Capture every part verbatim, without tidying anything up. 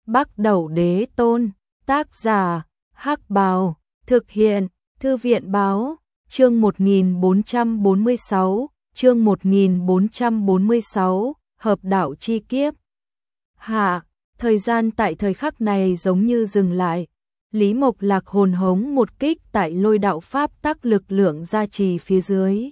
Bắc Đẩu Đế Tôn, tác giả, Hắc Bào, thực hiện, Thư viện báo, chương một nghìn bốn trăm bốn mươi sáu, chương một nghìn bốn trăm bốn mươi sáu, hợp đạo chi kiếp. Hạ, thời gian tại thời khắc này giống như dừng lại. Lý Mộc Lạc hồn hống một kích tại lôi đạo pháp tắc lực lượng gia trì phía dưới.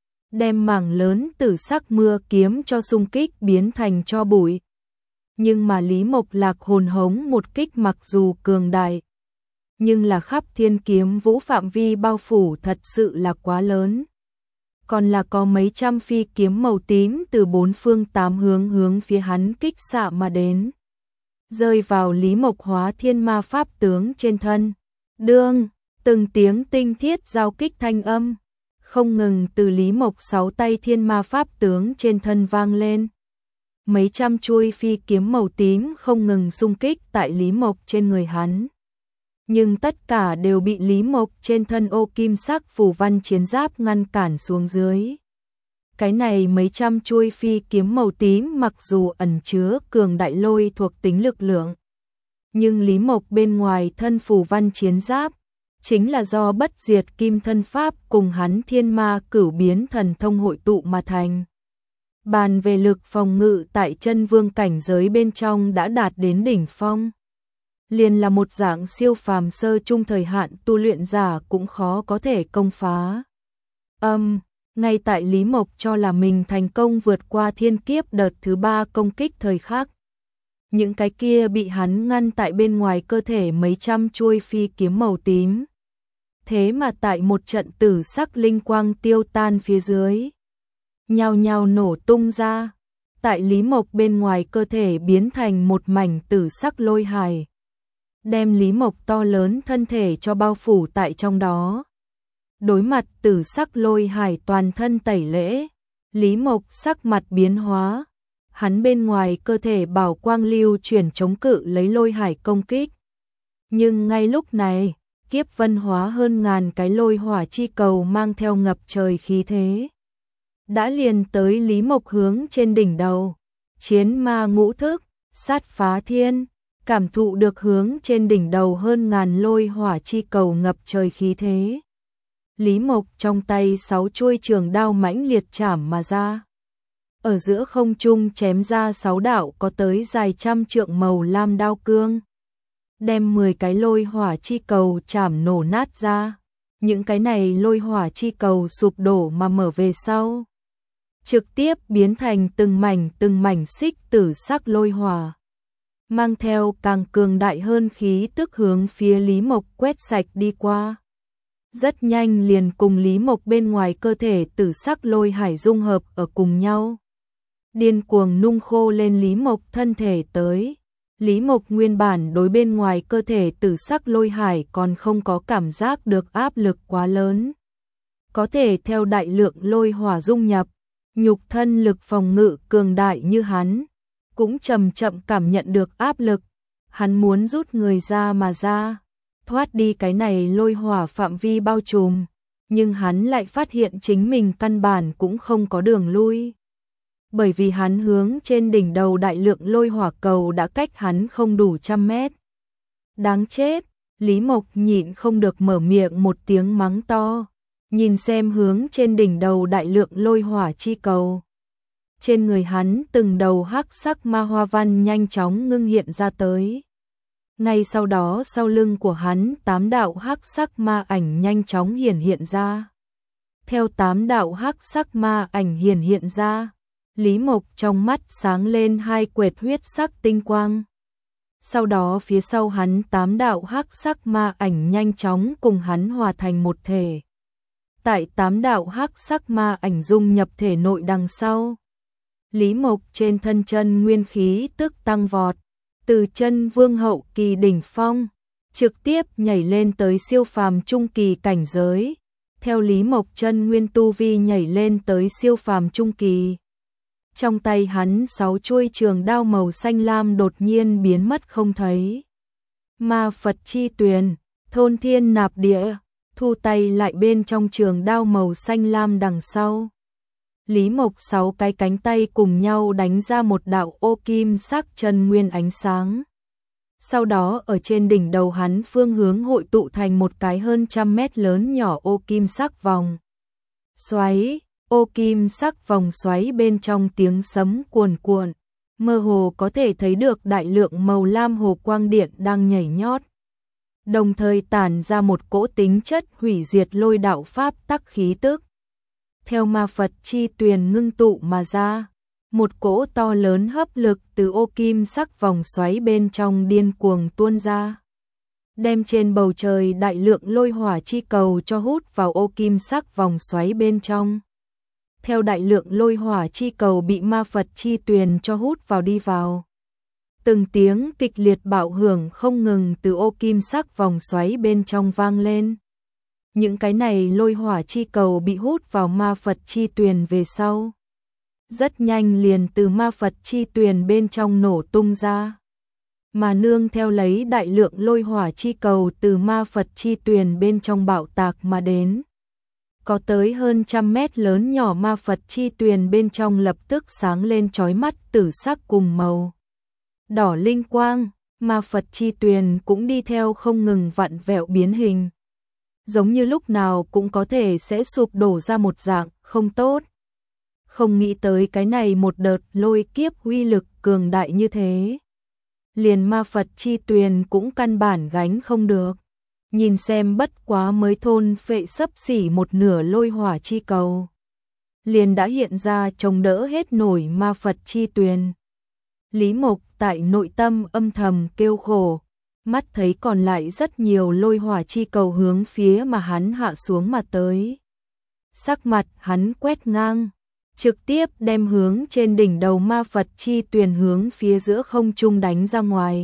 Đem mảng lớn tử sắc mưa kiếm cho xung kích biến thành tro bụi. Nhưng mà Lý Mộc Lạc hồn hống một kích mặc dù cường đại, nhưng là khắp thiên kiếm vũ phạm vi bao phủ thật sự là quá lớn. Còn là có mấy trăm phi kiếm màu tím từ bốn phương tám hướng hướng phía hắn kích xạ mà đến. Rơi vào Lý Mộc hóa thiên ma pháp tướng trên thân. Đương, từng tiếng tinh thiết giao kích thanh âm, không ngừng từ Lý Mộc sáu tay thiên ma pháp tướng trên thân vang lên. Mấy trăm chuôi phi kiếm màu tím không ngừng xung kích tại Lý Mộc trên người hắn. Nhưng tất cả đều bị Lý Mộc trên thân ô kim sắc phù văn chiến giáp ngăn cản xuống dưới. Cái này mấy trăm chuôi phi kiếm màu tím mặc dù ẩn chứa cường đại lôi thuộc tính lực lượng, nhưng Lý Mộc bên ngoài thân phù văn chiến giáp chính là do bất diệt kim thân pháp cùng hắn thiên ma cửu biến thần thông hội tụ mà thành. Bàn về lực phòng ngự tại chân vương cảnh giới bên trong đã đạt đến đỉnh phong. Liền là một dạng siêu phàm sơ trung thời hạn tu luyện giả cũng khó có thể công phá. Âm, um, ngay tại Lý Mộc cho là mình thành công vượt qua thiên kiếp đợt thứ ba công kích thời khắc. Những cái kia bị hắn ngăn tại bên ngoài cơ thể mấy trăm chuôi phi kiếm màu tím. Thế mà tại một trận tử sắc linh quang tiêu tan phía dưới, nhao nhao nổ tung ra, tại Lý Mộc bên ngoài cơ thể biến thành một mảnh tử sắc lôi hải, đem Lý Mộc to lớn thân thể cho bao phủ tại trong đó. Đối mặt tử sắc lôi hải toàn thân tẩy lễ, Lý Mộc sắc mặt biến hóa, hắn bên ngoài cơ thể bảo quang lưu chuyển chống cự lấy lôi hải công kích. Nhưng ngay lúc này, kiếp vân hóa hơn ngàn cái lôi hỏa chi cầu mang theo ngập trời khí thế, đã liền tới Lý Mộc hướng trên đỉnh đầu. Chiến ma ngũ thức, sát phá thiên, cảm thụ được hướng trên đỉnh đầu hơn ngàn lôi hỏa chi cầu ngập trời khí thế. Lý Mộc trong tay sáu chuôi trường đao mãnh liệt chảm mà ra. Ở giữa không trung chém ra sáu đạo có tới dài trăm trượng màu lam đao cương, đem mười cái lôi hỏa chi cầu chảm nổ nát ra. Những cái này lôi hỏa chi cầu sụp đổ mà mở về sau, trực tiếp biến thành từng mảnh từng mảnh xích tử sắc lôi hỏa, mang theo càng cường đại hơn khí tức hướng phía Lý Mộc quét sạch đi qua. Rất nhanh liền cùng Lý Mộc bên ngoài cơ thể tử sắc lôi hải dung hợp ở cùng nhau, điên cuồng nung khô lên Lý Mộc thân thể tới. Lý Mộc nguyên bản đối bên ngoài cơ thể tử sắc lôi hải còn không có cảm giác được áp lực quá lớn, có thể theo đại lượng lôi hỏa dung nhập, nhục thân lực phòng ngự cường đại như hắn cũng chậm chậm cảm nhận được áp lực. Hắn muốn rút người ra mà ra, thoát đi cái này lôi hỏa phạm vi bao trùm, nhưng hắn lại phát hiện chính mình căn bản cũng không có đường lui. Bởi vì hắn hướng trên đỉnh đầu đại lượng lôi hỏa cầu đã cách hắn không đủ trăm mét. Đáng chết, Lý Mộc nhịn không được mở miệng một tiếng mắng to, nhìn xem hướng trên đỉnh đầu đại lượng lôi hỏa chi cầu. Trên người hắn từng đầu hắc sắc ma hoa văn nhanh chóng ngưng hiện ra tới. Ngay sau đó sau lưng của hắn tám đạo hắc sắc ma ảnh nhanh chóng hiển hiện ra. Theo tám đạo hắc sắc ma ảnh hiển hiện ra, Lý Mộc trong mắt sáng lên hai quệt huyết sắc tinh quang. Sau đó phía sau hắn tám đạo hắc sắc ma ảnh nhanh chóng cùng hắn hòa thành một thể. Tại tám đạo hắc sắc ma ảnh dung nhập thể nội đằng sau, Lý Mộc trên thân chân nguyên khí tức tăng vọt, từ chân vương hậu kỳ đỉnh phong trực tiếp nhảy lên tới siêu phàm trung kỳ cảnh giới. Theo Lý Mộc chân nguyên tu vi nhảy lên tới siêu phàm trung kỳ, trong tay hắn sáu chuôi trường đao màu xanh lam đột nhiên biến mất không thấy. Ma Phật chi tuyền, thôn thiên nạp địa, thu tay lại bên trong trường đao màu xanh lam đằng sau. Lý Mộc sáu cái cánh tay cùng nhau đánh ra một đạo ô kim sắc chân nguyên ánh sáng. Sau đó ở trên đỉnh đầu hắn phương hướng hội tụ thành một cái hơn trăm mét lớn nhỏ ô kim sắc vòng xoáy, ô kim sắc vòng xoáy bên trong tiếng sấm cuồn cuộn, mơ hồ có thể thấy được đại lượng màu lam hồ quang điện đang nhảy nhót, đồng thời tản ra một cỗ tính chất hủy diệt lôi đạo pháp tắc khí tức. Theo ma Phật chi tuyền ngưng tụ mà ra, một cỗ to lớn hấp lực từ ô kim sắc vòng xoáy bên trong điên cuồng tuôn ra, đem trên bầu trời đại lượng lôi hỏa chi cầu cho hút vào ô kim sắc vòng xoáy bên trong. Theo đại lượng lôi hỏa chi cầu bị ma Phật chi tuyền cho hút vào đi vào, từng tiếng kịch liệt bạo hưởng không ngừng từ ô kim sắc vòng xoáy bên trong vang lên. Những cái này lôi hỏa chi cầu bị hút vào ma Phật chi tuyền về sau, rất nhanh liền từ ma Phật chi tuyền bên trong nổ tung ra. Mà nương theo lấy đại lượng lôi hỏa chi cầu từ ma Phật chi tuyền bên trong bạo tạc mà đến. Có tới hơn trăm mét lớn nhỏ ma Phật chi tuyền bên trong lập tức sáng lên chói mắt tử sắc cùng màu đỏ linh quang, ma Phật chi tuyền cũng đi theo không ngừng vặn vẹo biến hình. Giống như lúc nào cũng có thể sẽ sụp đổ ra một dạng không tốt. Không nghĩ tới cái này một đợt lôi kiếp uy lực cường đại như thế. Liền ma Phật chi tuyền cũng căn bản gánh không được. Nhìn xem bất quá mới thôn phệ sấp xỉ một nửa lôi hỏa chi cầu. Liền đã hiện ra chống đỡ hết nổi ma Phật chi tuyền. Lý Mộc tại nội tâm âm thầm kêu khổ. Mắt thấy còn lại rất nhiều lôi hỏa chi cầu hướng phía mà hắn hạ xuống mà tới. Sắc mặt hắn quét ngang, trực tiếp đem hướng trên đỉnh đầu ma Phật chi tuyền hướng phía giữa không trung đánh ra ngoài.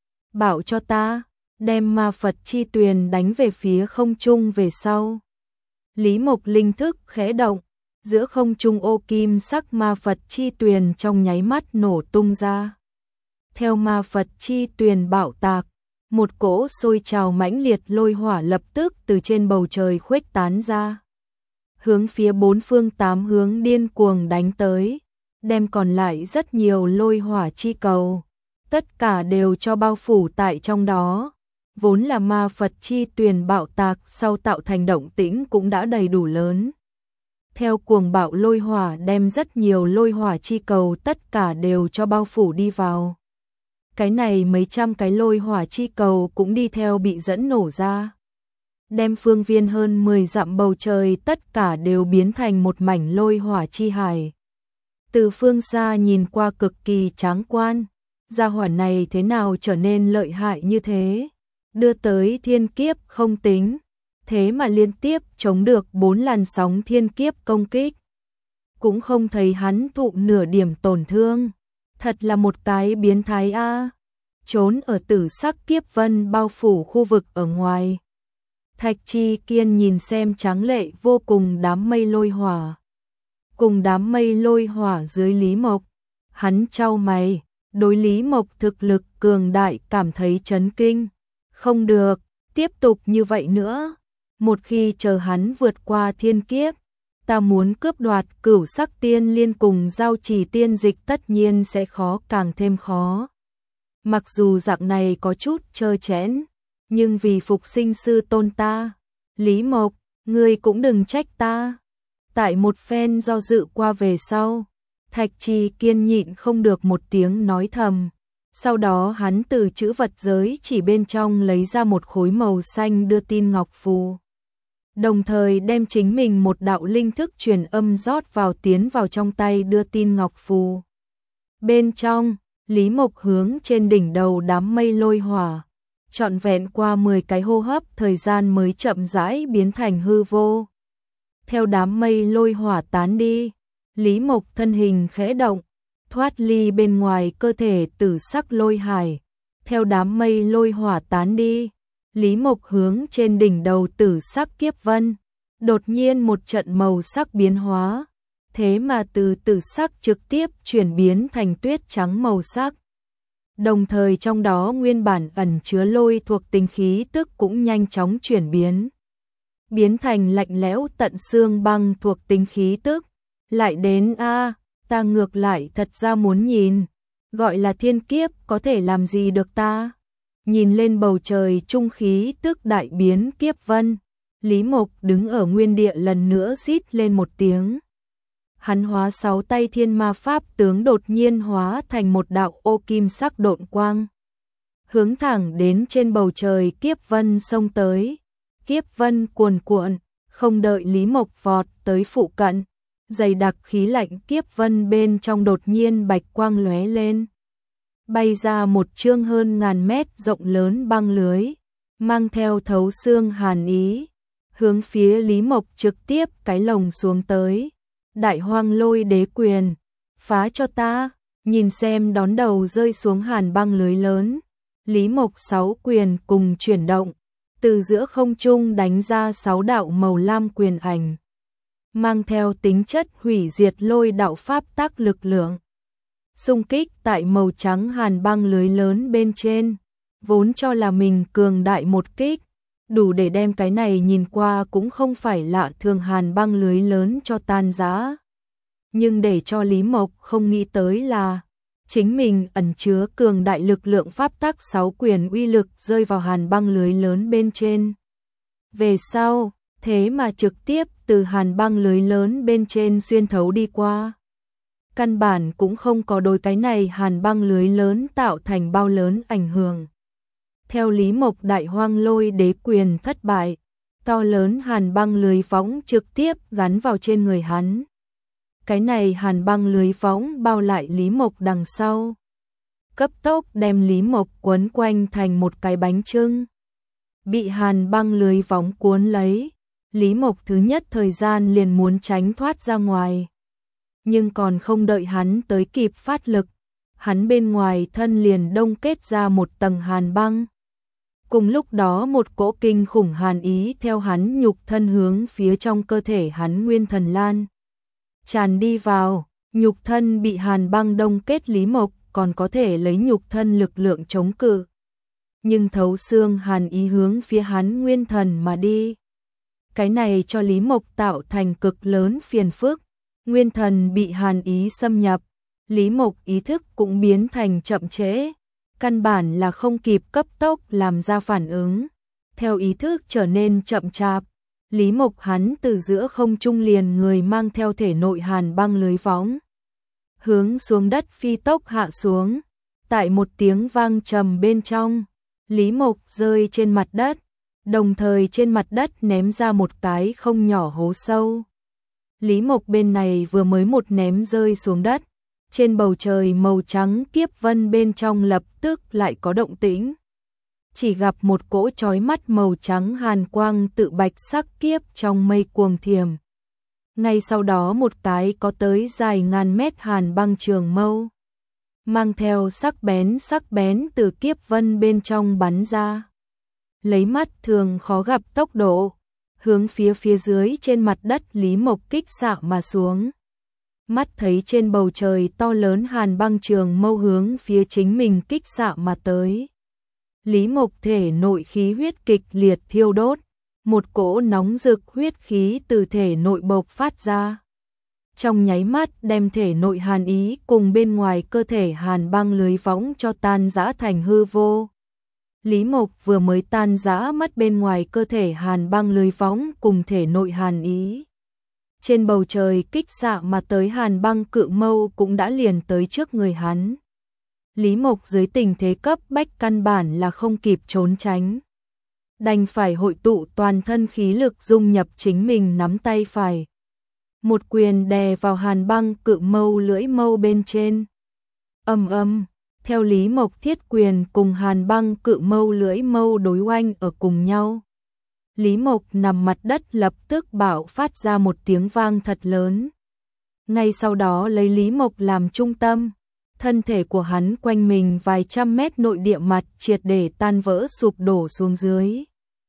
Bảo cho ta, đem ma Phật chi tuyền đánh về phía không trung về sau. Lý Mộc linh thức khẽ động, giữa không trung ô kim sắc ma Phật chi tuyền trong nháy mắt nổ tung ra. Theo ma Phật chi tuyền bạo tạc, một cỗ sôi trào mãnh liệt lôi hỏa lập tức từ trên bầu trời khuếch tán ra. Hướng phía bốn phương tám hướng điên cuồng đánh tới, đem còn lại rất nhiều lôi hỏa chi cầu. Tất cả đều cho bao phủ tại trong đó. Vốn là ma Phật chi tuyền bạo tạc sau tạo thành động tĩnh cũng đã đầy đủ lớn. Theo cuồng bạo lôi hỏa đem rất nhiều lôi hỏa chi cầu tất cả đều cho bao phủ đi vào. Cái này mấy trăm cái lôi hỏa chi cầu cũng đi theo bị dẫn nổ ra. Đem phương viên hơn mười dặm bầu trời tất cả đều biến thành một mảnh lôi hỏa chi hải. Từ phương xa nhìn qua cực kỳ tráng quan, gia hỏa này thế nào trở nên lợi hại như thế, đưa tới thiên kiếp không tính, thế mà liên tiếp chống được bốn làn sóng thiên kiếp công kích. Cũng không thấy hắn thụ nửa điểm tổn thương, thật là một cái biến thái a. Trốn ở tử sắc kiếp vân bao phủ khu vực ở ngoài. Thạch Chi Kiên nhìn xem tráng lệ vô cùng đám mây lôi hỏa. Cùng đám mây lôi hỏa dưới Lý Mộc, hắn chau mày, đối Lý Mộc thực lực cường đại cảm thấy chấn kinh. Không được, tiếp tục như vậy nữa. Một khi chờ hắn vượt qua thiên kiếp, ta muốn cướp đoạt cửu sắc tiên liên cùng giao trì tiên dịch tất nhiên sẽ khó càng thêm khó. Mặc dù dạng này có chút trơ chẽn, nhưng vì phục sinh sư tôn ta, Lý Mộc, ngươi cũng đừng trách ta. Tại một phen do dự qua về sau, Thạch Chi Kiên nhịn không được một tiếng nói thầm. Sau đó hắn từ chữ vật giới chỉ bên trong lấy ra một khối màu xanh đưa tin ngọc phù. Đồng thời đem chính mình một đạo linh thức truyền âm rót vào tiến vào trong tay đưa tin ngọc phù. Bên trong, Lý Mộc hướng trên đỉnh đầu đám mây lôi hỏa. Trọn vẹn qua mười cái hô hấp thời gian mới chậm rãi biến thành hư vô. Theo đám mây lôi hỏa tán đi, Lý Mộc thân hình khẽ động, thoát ly bên ngoài cơ thể tử sắc lôi hải. Theo đám mây lôi hỏa tán đi, Lý Mộc hướng trên đỉnh đầu tử sắc kiếp vân. Đột nhiên một trận màu sắc biến hóa, thế mà từ tử sắc trực tiếp chuyển biến thành tuyết trắng màu sắc. Đồng thời trong đó nguyên bản ẩn chứa lôi thuộc tính khí tức cũng nhanh chóng chuyển biến. Biến thành lạnh lẽo tận xương băng thuộc tính khí tức. Lại đến a, ta ngược lại thật ra muốn nhìn, gọi là thiên kiếp có thể làm gì được ta. nhìn lên bầu trời trung khí tức đại biến kiếp vân. Lý Mộc đứng ở nguyên địa lần nữa rít lên một tiếng. Hắn hóa sáu tay thiên ma pháp tướng đột nhiên hóa thành một đạo ô kim sắc độn quang. Hướng thẳng đến trên bầu trời kiếp vân xông tới. Kiếp vân cuồn cuộn, không đợi Lý Mộc vọt tới phụ cận. Dày đặc khí lạnh kiếp vân bên trong đột nhiên bạch quang lóe lên. Bay ra một chương hơn ngàn mét rộng lớn băng lưới, mang theo thấu xương hàn ý. Hướng phía Lý Mộc trực tiếp cái lồng xuống tới. Đại hoang lôi đế quyền, phá cho ta, nhìn xem đón đầu rơi xuống hàn băng lưới lớn. Lý Mộc sáu quyền cùng chuyển động, từ giữa không trung đánh ra sáu đạo màu lam quyền ảnh, mang theo tính chất hủy diệt lôi đạo pháp tác lực lượng. Xung kích tại màu trắng hàn băng lưới lớn bên trên, vốn cho là mình cường đại một kích, đủ để đem cái này nhìn qua cũng không phải lạ thường hàn băng lưới lớn cho tan rã. Nhưng để cho Lý Mộc không nghĩ tới là chính mình ẩn chứa cường đại lực lượng pháp tắc sáu quyền uy lực rơi vào hàn băng lưới lớn bên trên. Về sau, thế mà trực tiếp từ hàn băng lưới lớn bên trên xuyên thấu đi qua. Căn bản cũng không có đối cái này hàn băng lưới lớn tạo thành bao lớn ảnh hưởng. Theo Lý Mộc đại hoang lôi đế quyền thất bại, to lớn hàn băng lưới võng trực tiếp gắn vào trên người hắn. Cái này hàn băng lưới võng bao lại Lý Mộc đằng sau, cấp tốc đem Lý Mộc quấn quanh thành một cái bánh chưng. Bị hàn băng lưới võng cuốn lấy, Lý Mộc thứ nhất thời gian liền muốn tránh thoát ra ngoài. Nhưng còn không đợi hắn tới kịp phát lực, hắn bên ngoài thân liền đông kết ra một tầng hàn băng. Cùng lúc đó một cỗ kinh khủng hàn ý theo hắn nhục thân hướng phía trong cơ thể hắn nguyên thần lan tràn đi vào, nhục thân bị hàn băng đông kết Lý Mộc còn có thể lấy nhục thân lực lượng chống cự. Nhưng thấu xương hàn ý hướng phía hắn nguyên thần mà đi. Cái này cho Lý Mộc tạo thành cực lớn phiền phức, nguyên thần bị hàn ý xâm nhập, Lý Mộc ý thức cũng biến thành chậm trễ, căn bản là không kịp cấp tốc làm ra phản ứng. Theo ý thức trở nên chậm chạp, Lý Mộc hắn từ giữa không trung liền người mang theo thể nội hàn băng lưới võng, hướng xuống đất phi tốc hạ xuống. Tại một tiếng vang trầm bên trong, Lý Mộc rơi trên mặt đất, đồng thời trên mặt đất ném ra một cái không nhỏ hố sâu. Lý Mộc bên này vừa mới một ném rơi xuống đất, trên bầu trời màu trắng kiếp vân bên trong lập tức lại có động tĩnh. Chỉ gặp một cỗ chói mắt màu trắng hàn quang tự bạch sắc kiếp trong mây cuồng thiềm. Ngay sau đó một cái có tới dài ngàn mét hàn băng trường mâu, mang theo sắc bén sắc bén từ kiếp vân bên trong bắn ra. Lấy mắt thường khó gặp tốc độ, hướng phía phía dưới trên mặt đất Lý Mộc kích xạ mà xuống. Mắt thấy trên bầu trời to lớn hàn băng trường mâu hướng phía chính mình kích xạ mà tới. Lý Mộc thể nội khí huyết kịch liệt thiêu đốt, một cỗ nóng rực huyết khí từ thể nội bộc phát ra. Trong nháy mắt đem thể nội hàn ý cùng bên ngoài cơ thể hàn băng lưới võng cho tan rã thành hư vô. Lý Mộc vừa mới tan rã mất bên ngoài cơ thể hàn băng lưới võng cùng thể nội hàn ý. Trên bầu trời kích xạ mà tới hàn băng cự mâu cũng đã liền tới trước người hắn. Lý Mộc dưới tình thế cấp bách căn bản là không kịp trốn tránh. Đành phải hội tụ toàn thân khí lực dung nhập chính mình nắm tay phải. Một quyền đè vào hàn băng cự mâu lưỡi mâu bên trên. Ầm ầm, theo Lý Mộc thiết quyền cùng hàn băng cự mâu lưỡi mâu đối oanh ở cùng nhau. Lý Mộc nằm mặt đất lập tức bạo phát ra một tiếng vang thật lớn. Ngay sau đó lấy Lý Mộc làm trung tâm, thân thể của hắn quanh mình vài trăm mét nội địa mặt triệt để tan vỡ sụp đổ xuống dưới.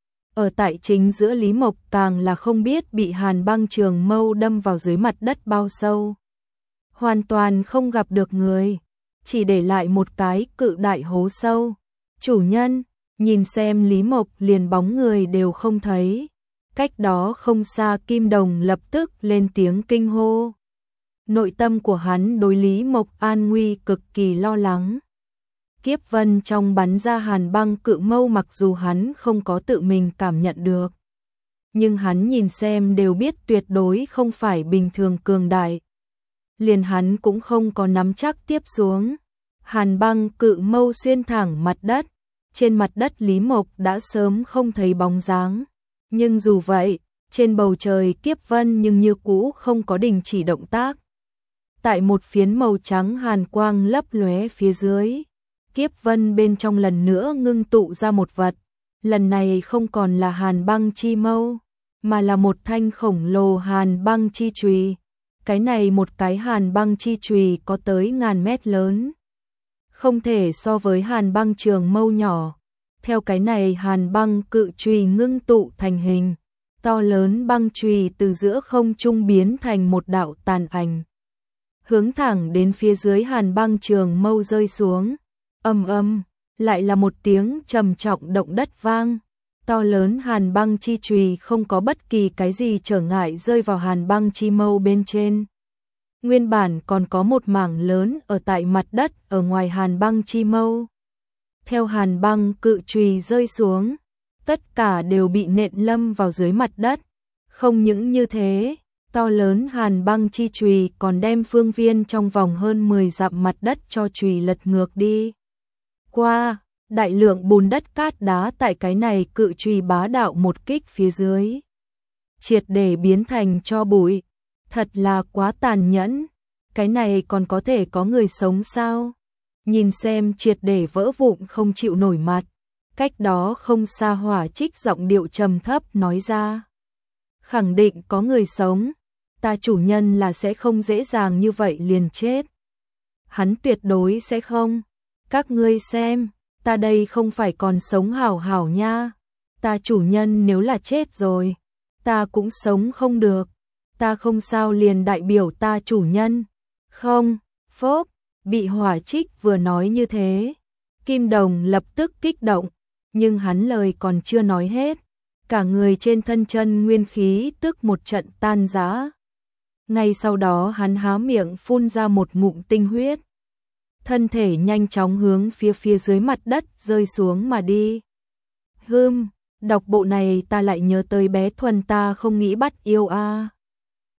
Ở tại chính giữa Lý Mộc càng là không biết bị hàn băng trường mâu đâm vào dưới mặt đất bao sâu. Hoàn toàn không gặp được người, chỉ để lại một cái cự đại hố sâu. Chủ nhân, nhìn xem Lý Mộc liền bóng người đều không thấy. Cách đó không xa Kim Đồng lập tức lên tiếng kinh hô. Nội tâm của hắn đối Lý Mộc an nguy cực kỳ lo lắng. Kiếp vân trong bắn ra hàn băng cự mâu mặc dù hắn không có tự mình cảm nhận được. Nhưng hắn nhìn xem đều biết tuyệt đối không phải bình thường cường đại. Liền hắn cũng không có nắm chắc tiếp xuống. Hàn băng cự mâu xuyên thẳng mặt đất. Trên mặt đất Lý Mộc đã sớm không thấy bóng dáng. Nhưng dù vậy, trên bầu trời kiếp vân nhưng như cũ không có đình chỉ động tác. Tại một phiến màu trắng hàn quang lấp lóe phía dưới, kiếp vân bên trong lần nữa ngưng tụ ra một vật. Lần này không còn là hàn băng chi mâu, mà là một thanh khổng lồ hàn băng chi chùy. Cái này một cái hàn băng chi chùy có tới ngàn mét lớn. Không thể so với hàn băng trường mâu nhỏ. Theo cái này hàn băng cự chùy ngưng tụ thành hình. To lớn băng chùy từ giữa không trung biến thành một đạo tàn ảnh. Hướng thẳng đến phía dưới hàn băng trường mâu rơi xuống. Âm âm, lại là một tiếng trầm trọng động đất vang. To lớn hàn băng chi chùy không có bất kỳ cái gì trở ngại rơi vào hàn băng chi mâu bên trên. Nguyên bản còn có một mảng lớn ở tại mặt đất ở ngoài hàn băng chi mâu. Theo hàn băng cự chùy rơi xuống, tất cả đều bị nện lâm vào dưới mặt đất. Không những như thế, to lớn hàn băng chi chùy còn đem phương viên trong vòng hơn mười dặm mặt đất cho chùy lật ngược đi. Qua, đại lượng bùn đất cát đá tại cái này cự chùy bá đạo một kích phía dưới. Triệt để biến thành tro bụi. Thật là quá tàn nhẫn. Cái này còn có thể có người sống sao? Nhìn xem triệt để vỡ vụn không chịu nổi mặt. Cách đó không xa Hỏa Trích giọng điệu trầm thấp nói ra. Khẳng định có người sống. Ta chủ nhân là sẽ không dễ dàng như vậy liền chết. Hắn tuyệt đối sẽ không. Các ngươi xem, ta đây không phải còn sống hảo hảo nha. Ta chủ nhân nếu là chết rồi, ta cũng sống không được. Ta không sao liền đại biểu ta chủ nhân. Không, phốp, bị Hỏa Trích vừa nói như thế. Kim Đồng lập tức kích động, nhưng hắn lời còn chưa nói hết. Cả người trên thân chân nguyên khí tức một trận tan rã. Ngay sau đó hắn há miệng phun ra một ngụm tinh huyết. Thân thể nhanh chóng hướng phía phía dưới mặt đất rơi xuống mà đi. Hừm, đọc bộ này ta lại nhớ tới bé Thuần ta không nghĩ bắt yêu a.